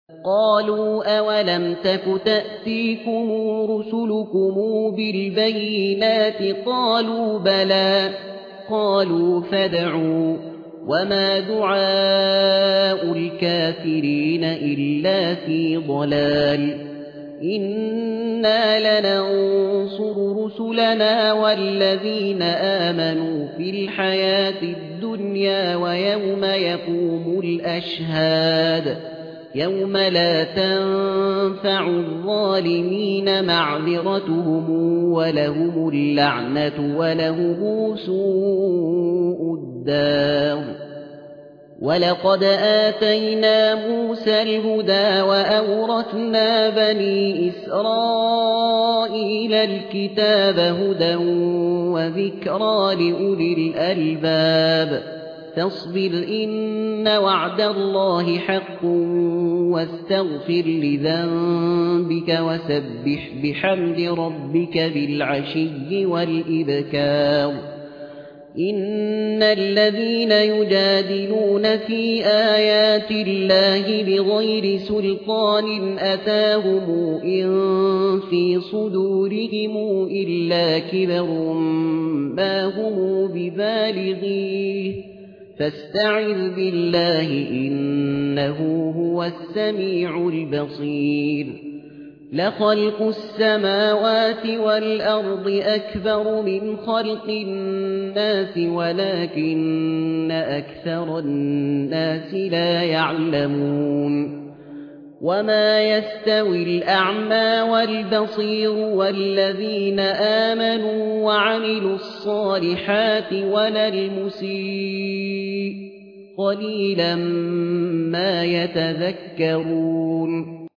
قالوا أولم تك تأتيكم رسلكم بالبينات قالوا بلى قالوا فادعوا وما دعاء الكافرين إلا في ضلال إنا لننصر رسلنا والذين آمنوا في الحياة الدنيا ويوم يقوم الأشهاد يوم لا تنفع الظالمين معذرتهم ولهم اللعنة ولهم سوء الدار ولقد آتينا موسى الهدى وأورثنا بني إسرائيل الكتاب هدى وذكرى لأولي الألباب فاصبر إن وعد الله حق واستغفر لذنبك وسبح بحمد ربك بالعشي والإبكار إن الذين يجادلون في آيات الله بغير سلطان أتاهم إن في صدورهم إلا كبر ما هم ببالغيه فاستعذ بالله إنه هو السميع البصير لخلق السماوات والأرض أكبر من خلق الناس ولكن أكثر الناس لا يعلمون وما يستوي الأعمى والبصير والذين آمنوا وعملوا الصالحات ولا المسيء قليلا ما يتذكرون